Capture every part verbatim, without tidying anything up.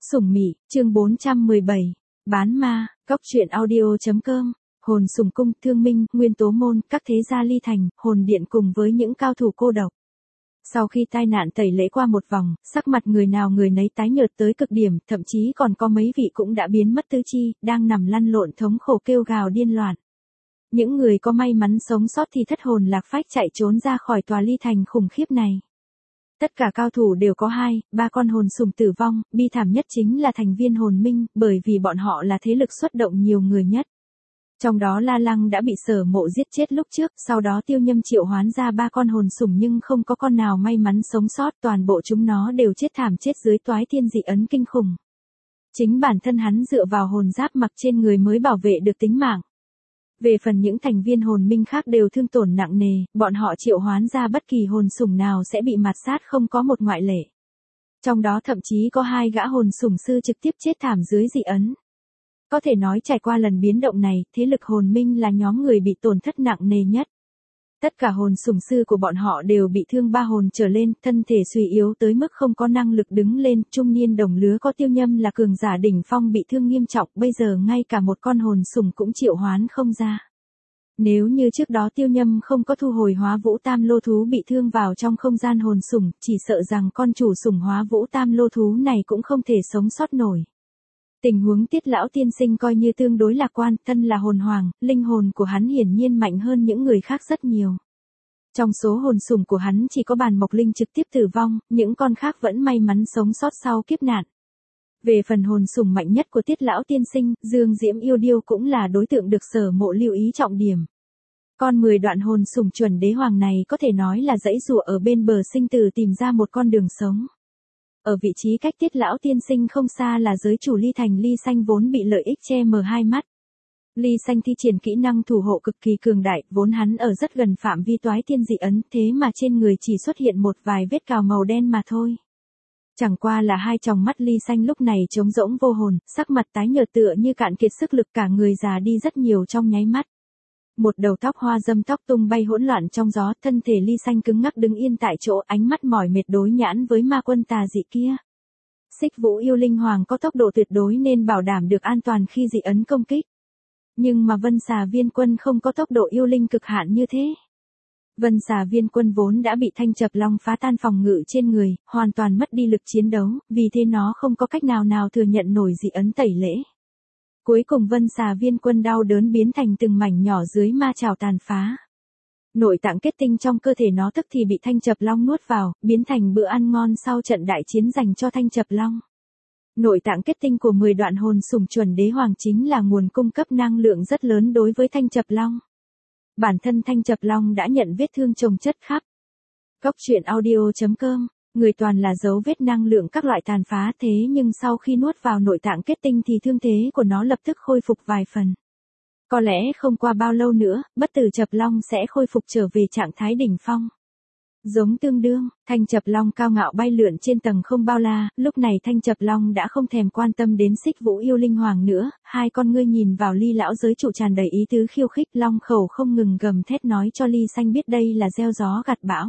Sủng Mị, chương bốn trăm mười bảy. Bán ma, Cóc truyện audio.com. Hồn Sủng Cung, Thương Minh, Nguyên Tố Môn, các thế gia Ly Thành, Hồn Điện cùng với những cao thủ cô độc. Sau khi tai nạn tẩy lễ qua một vòng, sắc mặt người nào người nấy tái nhợt tới cực điểm, thậm chí còn có mấy vị cũng đã biến mất tứ chi, đang nằm lăn lộn thống khổ kêu gào điên loạn. Những người có may mắn sống sót thì thất hồn lạc phách chạy trốn ra khỏi tòa Ly Thành khủng khiếp này. Tất cả cao thủ đều có hai, ba con hồn sủng tử vong, bi thảm nhất chính là thành viên hồn minh, bởi vì bọn họ là thế lực xuất động nhiều người nhất. Trong đó La Lăng đã bị Sở Mộ giết chết lúc trước, sau đó Tiêu Nhâm triệu hoán ra ba con hồn sủng nhưng không có con nào may mắn sống sót, toàn bộ chúng nó đều chết thảm chết dưới toái thiên dị ấn kinh khủng. Chính bản thân hắn dựa vào hồn giáp mặc trên người mới bảo vệ được tính mạng. Về phần những thành viên hồn minh khác đều thương tổn nặng nề, bọn họ triệu hoán ra bất kỳ hồn sủng nào sẽ bị mạt sát không có một ngoại lệ. Trong đó thậm chí có hai gã hồn sủng sư trực tiếp chết thảm dưới dị ấn. Có thể nói trải qua lần biến động này, thế lực hồn minh là nhóm người bị tổn thất nặng nề nhất. Tất cả hồn sủng sư của bọn họ đều bị thương ba hồn trở lên, thân thể suy yếu tới mức không có năng lực đứng lên, trung niên đồng lứa có Tiêu Nhâm là cường giả đỉnh phong bị thương nghiêm trọng, bây giờ ngay cả một con hồn sủng cũng triệu hoán không ra. Nếu như trước đó Tiêu Nhâm không có thu hồi hóa vũ tam lô thú bị thương vào trong không gian hồn sủng, chỉ sợ rằng con chủ sủng hóa vũ tam lô thú này cũng không thể sống sót nổi. Tình huống Tiết lão tiên sinh coi như tương đối lạc quan, thân là hồn hoàng, linh hồn của hắn hiển nhiên mạnh hơn những người khác rất nhiều. Trong số hồn sủng của hắn chỉ có Bàn Mộc Linh trực tiếp tử vong, những con khác vẫn may mắn sống sót sau kiếp nạn. Về phần hồn sủng mạnh nhất của Tiết lão tiên sinh, Dương Diễm Yêu Điêu cũng là đối tượng được Sở Mộ lưu ý trọng điểm. Con mười đoạn hồn sủng chuẩn đế hoàng này có thể nói là giãy giụa ở bên bờ sinh tử tìm ra một con đường sống. Ở vị trí cách Tiết lão tiên sinh không xa là giới chủ Ly Thành Ly Xanh vốn bị lợi ích che mờ hai mắt. Ly Xanh thi triển kỹ năng thủ hộ cực kỳ cường đại, vốn hắn ở rất gần phạm vi toái thiên dị ấn, thế mà trên người chỉ xuất hiện một vài vết cào màu đen mà thôi. Chẳng qua là hai tròng mắt Ly Xanh lúc này trống rỗng vô hồn, sắc mặt tái nhợt tựa như cạn kiệt sức lực, cả người già đi rất nhiều trong nháy mắt. Một đầu tóc hoa dâm tóc tung bay hỗn loạn trong gió, thân thể Ly Xanh cứng ngắc đứng yên tại chỗ, ánh mắt mỏi mệt đối nhãn với ma quân tà dị kia. Xích Vũ Yêu Linh Hoàng có tốc độ tuyệt đối nên bảo đảm được an toàn khi dị ấn công kích. Nhưng mà Vân Xà Viên Quân không có tốc độ yêu linh cực hạn như thế. Vân Xà Viên Quân vốn đã bị Thanh Chập Long phá tan phòng ngự trên người, hoàn toàn mất đi lực chiến đấu, vì thế nó không có cách nào nào thừa nhận nổi dị ấn tẩy lễ. Cuối cùng Vân Xà Viên Quân đau đớn biến thành từng mảnh nhỏ dưới ma trảo tàn phá. Nội tạng kết tinh trong cơ thể nó tức thì bị Thanh Chập Long nuốt vào, biến thành bữa ăn ngon sau trận đại chiến dành cho Thanh Chập Long. Nội tạng kết tinh của mười đoạn hồn sủng chuẩn đế hoàng chính là nguồn cung cấp năng lượng rất lớn đối với Thanh Chập Long. Bản thân Thanh Chập Long đã nhận vết thương chồng chất khắp. Cóc truyện audio.com, người toàn là dấu vết năng lượng các loại tàn phá, thế nhưng sau khi nuốt vào nội tạng kết tinh thì thương thế của nó lập tức khôi phục vài phần. Có lẽ không qua bao lâu nữa, bất tử Chập Long sẽ khôi phục trở về trạng thái đỉnh phong. Giống tương đương, Thanh Chập Long cao ngạo bay lượn trên tầng không bao la, lúc này Thanh Chập Long đã không thèm quan tâm đến Xích Vũ Yêu Linh Hoàng nữa, hai con ngươi nhìn vào Ly lão giới chủ tràn đầy ý tứ khiêu khích, long khẩu không ngừng gầm thét nói cho Ly Xanh biết đây là gieo gió gặt bão.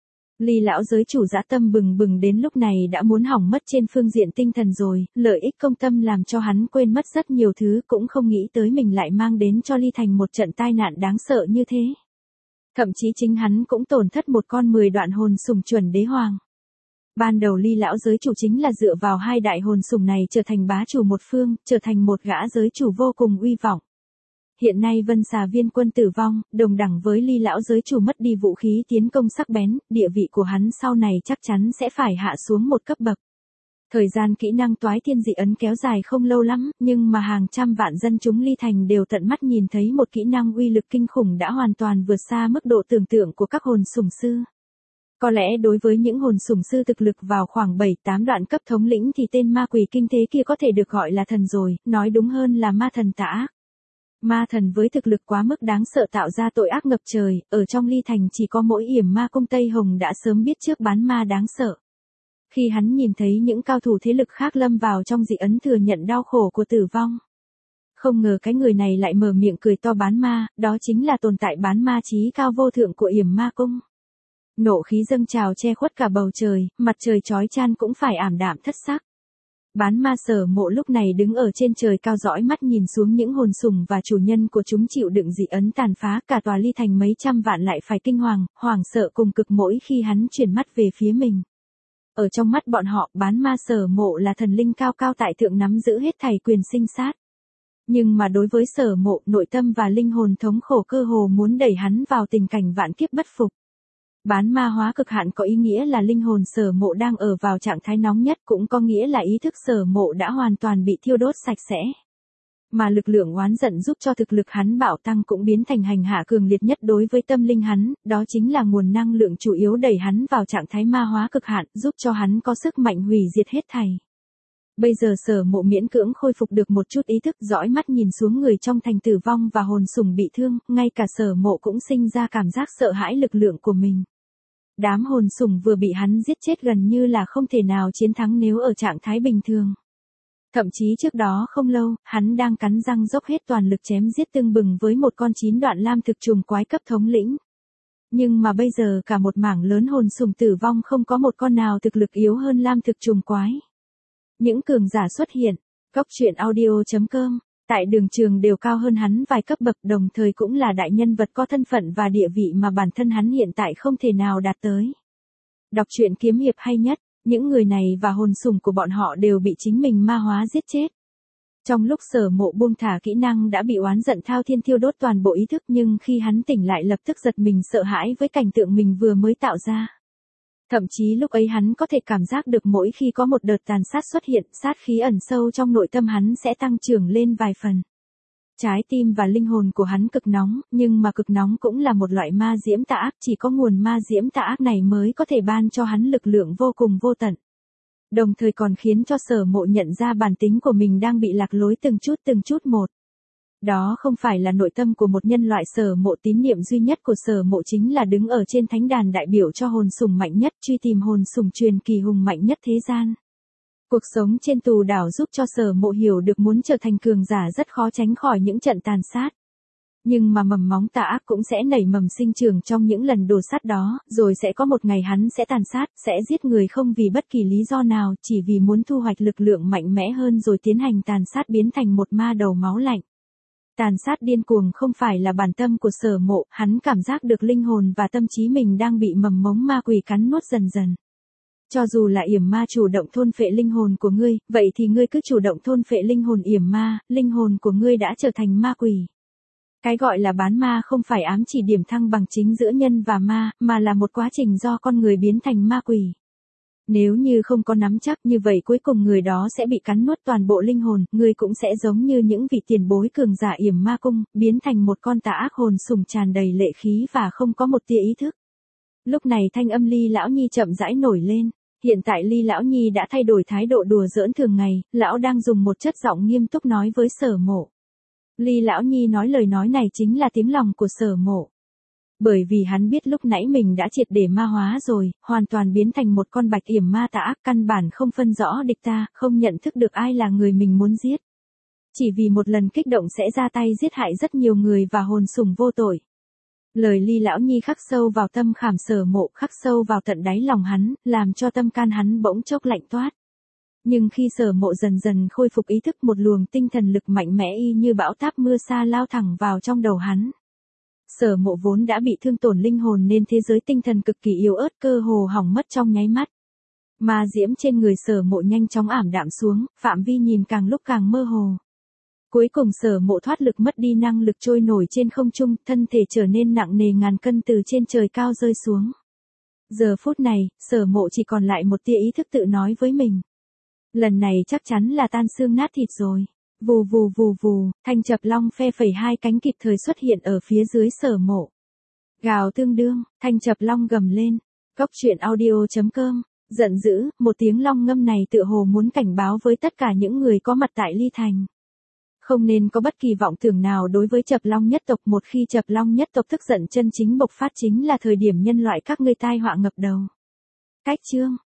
Ly lão giới chủ dã tâm bừng bừng đến lúc này đã muốn hỏng mất trên phương diện tinh thần rồi, lợi ích công tâm làm cho hắn quên mất rất nhiều thứ, cũng không nghĩ tới mình lại mang đến cho Ly Thành một trận tai nạn đáng sợ như thế. Thậm chí chính hắn cũng tổn thất một con mười đoạn hồn sủng chuẩn đế hoàng. Ban đầu Ly lão giới chủ chính là dựa vào hai đại hồn sủng này trở thành bá chủ một phương, trở thành một gã giới chủ vô cùng uy vọng. Hiện nay Vân Xà Viên Quân tử vong, đồng đẳng với Ly lão giới chủ mất đi vũ khí tiến công sắc bén, địa vị của hắn sau này chắc chắn sẽ phải hạ xuống một cấp bậc. Thời gian kỹ năng toái thiên dị ấn kéo dài không lâu lắm, nhưng mà hàng trăm vạn dân chúng Ly Thành đều tận mắt nhìn thấy một kỹ năng uy lực kinh khủng đã hoàn toàn vượt xa mức độ tưởng tượng của các hồn sủng sư. Có lẽ đối với những hồn sủng sư thực lực vào khoảng bảy tám đoạn cấp thống lĩnh thì tên ma quỷ kinh thế kia có thể được gọi là thần rồi, nói đúng hơn là ma thần tà ác. Ma thần với thực lực quá mức đáng sợ tạo ra tội ác ngập trời, ở trong Ly Thành chỉ có mỗi Yểm Ma Cung Tây Hồng đã sớm biết trước bán ma đáng sợ. Khi hắn nhìn thấy những cao thủ thế lực khác lâm vào trong dị ấn thừa nhận đau khổ của tử vong. Không ngờ cái người này lại mở miệng cười to bán ma, đó chính là tồn tại bán ma chí cao vô thượng của Yểm Ma Cung. Nộ khí dâng trào che khuất cả bầu trời, mặt trời chói chang cũng phải ảm đạm thất sắc. Bán ma Sở Mộ lúc này đứng ở trên trời cao dõi mắt nhìn xuống những hồn sùng và chủ nhân của chúng chịu đựng dị ấn tàn phá, cả tòa ly thành mấy trăm vạn lại phải kinh hoàng, hoảng sợ cùng cực mỗi khi hắn chuyển mắt về phía mình. Ở trong mắt bọn họ, bán ma Sở Mộ là thần linh cao cao tại thượng nắm giữ hết thảy quyền sinh sát. Nhưng mà đối với Sở Mộ, nội tâm và linh hồn thống khổ cơ hồ muốn đẩy hắn vào tình cảnh vạn kiếp bất phục. Bán ma hóa cực hạn có ý nghĩa là linh hồn Sở Mộ đang ở vào trạng thái nóng nhất, cũng có nghĩa là ý thức Sở Mộ đã hoàn toàn bị thiêu đốt sạch sẽ. Mà lực lượng oán giận giúp cho thực lực hắn bạo tăng cũng biến thành hành hạ cường liệt nhất đối với tâm linh hắn, đó chính là nguồn năng lượng chủ yếu đẩy hắn vào trạng thái ma hóa cực hạn, giúp cho hắn có sức mạnh hủy diệt hết thảy. Bây giờ Sở Mộ miễn cưỡng khôi phục được một chút ý thức, dõi mắt nhìn xuống người trong thành tử vong và hồn sùng bị thương, ngay cả Sở Mộ cũng sinh ra cảm giác sợ hãi lực lượng của mình. Đám hồn sùng vừa bị hắn giết chết gần như là không thể nào chiến thắng nếu ở trạng thái bình thường. Thậm chí trước đó không lâu, hắn đang cắn răng dốc hết toàn lực chém giết tưng bừng với một con chín đoạn lam thực trùng quái cấp thống lĩnh. Nhưng mà bây giờ cả một mảng lớn hồn sùng tử vong không có một con nào thực lực yếu hơn lam thực trùng quái. Những cường giả xuất hiện, Cốc truyện audio chấm com, tại đường trường đều cao hơn hắn vài cấp bậc, đồng thời cũng là đại nhân vật có thân phận và địa vị mà bản thân hắn hiện tại không thể nào đạt tới. Đọc truyện kiếm hiệp hay nhất, những người này và hồn sùng của bọn họ đều bị chính mình ma hóa giết chết. Trong lúc Sở Mộ buông thả kỹ năng đã bị oán giận thao thiên thiêu đốt toàn bộ ý thức, nhưng khi hắn tỉnh lại lập tức giật mình sợ hãi với cảnh tượng mình vừa mới tạo ra. Thậm chí lúc ấy hắn có thể cảm giác được mỗi khi có một đợt tàn sát xuất hiện, sát khí ẩn sâu trong nội tâm hắn sẽ tăng trưởng lên vài phần. Trái tim và linh hồn của hắn cực nóng, nhưng mà cực nóng cũng là một loại ma diễm tà ác, chỉ có nguồn ma diễm tà ác này mới có thể ban cho hắn lực lượng vô cùng vô tận. Đồng thời còn khiến cho Sở Mộ nhận ra bản tính của mình đang bị lạc lối từng chút từng chút một. Đó không phải là nội tâm của một nhân loại. Sở Mộ tín niệm duy nhất của Sở Mộ chính là đứng ở trên thánh đàn đại biểu cho hồn sùng mạnh nhất, truy tìm hồn sùng truyền kỳ hùng mạnh nhất thế gian. Cuộc sống trên tù đảo giúp cho Sở Mộ hiểu được muốn trở thành cường giả rất khó tránh khỏi những trận tàn sát. Nhưng mà mầm móng tà ác cũng sẽ nảy mầm sinh trưởng trong những lần đổ sát đó, rồi sẽ có một ngày hắn sẽ tàn sát, sẽ giết người không vì bất kỳ lý do nào, chỉ vì muốn thu hoạch lực lượng mạnh mẽ hơn rồi tiến hành tàn sát biến thành một ma đầu máu lạnh. Tàn sát điên cuồng không phải là bản tâm của Sở Mộ, hắn cảm giác được linh hồn và tâm trí mình đang bị mầm mống ma quỷ cắn nuốt dần dần. Cho dù là yểm ma chủ động thôn phệ linh hồn của ngươi, vậy thì ngươi cứ chủ động thôn phệ linh hồn yểm ma, linh hồn của ngươi đã trở thành ma quỷ. Cái gọi là bán ma không phải ám chỉ điểm thăng bằng chính giữa nhân và ma, mà là một quá trình do con người biến thành ma quỷ. Nếu như không có nắm chắc như vậy cuối cùng người đó sẽ bị cắn nuốt toàn bộ linh hồn, ngươi cũng sẽ giống như những vị tiền bối cường giả yểm ma cung, biến thành một con tà ác hồn sùng tràn đầy lệ khí và không có một tia ý thức. Lúc này thanh âm Ly Lão Nhi chậm rãi nổi lên. Hiện tại Ly Lão Nhi đã thay đổi thái độ đùa giỡn thường ngày, lão đang dùng một chất giọng nghiêm túc nói với Sở Mộ. Ly Lão Nhi nói lời nói này chính là tiếng lòng của Sở Mộ. Bởi vì hắn biết lúc nãy mình đã triệt để ma hóa rồi, hoàn toàn biến thành một con bạch yểm ma tà ác, căn bản không phân rõ địch ta, không nhận thức được ai là người mình muốn giết. Chỉ vì một lần kích động sẽ ra tay giết hại rất nhiều người và hồn sùng vô tội. Lời Ly Lão Nhi khắc sâu vào tâm khảm Sở Mộ, khắc sâu vào tận đáy lòng hắn, làm cho tâm can hắn bỗng chốc lạnh toát. Nhưng khi Sở Mộ dần dần khôi phục ý thức, một luồng tinh thần lực mạnh mẽ y như bão táp mưa sa lao thẳng vào trong đầu hắn. Sở Mộ vốn đã bị thương tổn linh hồn nên thế giới tinh thần cực kỳ yếu ớt, cơ hồ hỏng mất trong nháy mắt. Ma diễm trên người Sở Mộ nhanh chóng ảm đạm xuống, phạm vi nhìn càng lúc càng mơ hồ. Cuối cùng Sở Mộ thoát lực mất đi năng lực trôi nổi trên không trung, thân thể trở nên nặng nề ngàn cân từ trên trời cao rơi xuống. Giờ phút này, Sở Mộ chỉ còn lại một tia ý thức tự nói với mình. Lần này chắc chắn là tan xương nát thịt rồi. Vù vù vù vù, Thanh Chập Long phe phẩy hai cánh kịp thời xuất hiện ở phía dưới Sở Mộ. Gào tương đương, Thanh Chập Long gầm lên. Cốc truyện audio chấm com, giận dữ, một tiếng long ngâm này tựa hồ muốn cảnh báo với tất cả những người có mặt tại Ly Thành. Không nên có bất kỳ vọng tưởng nào đối với Chập Long nhất tộc, một khi Chập Long nhất tộc tức giận chân chính bộc phát chính là thời điểm nhân loại các ngươi tai họa ngập đầu. Cách chương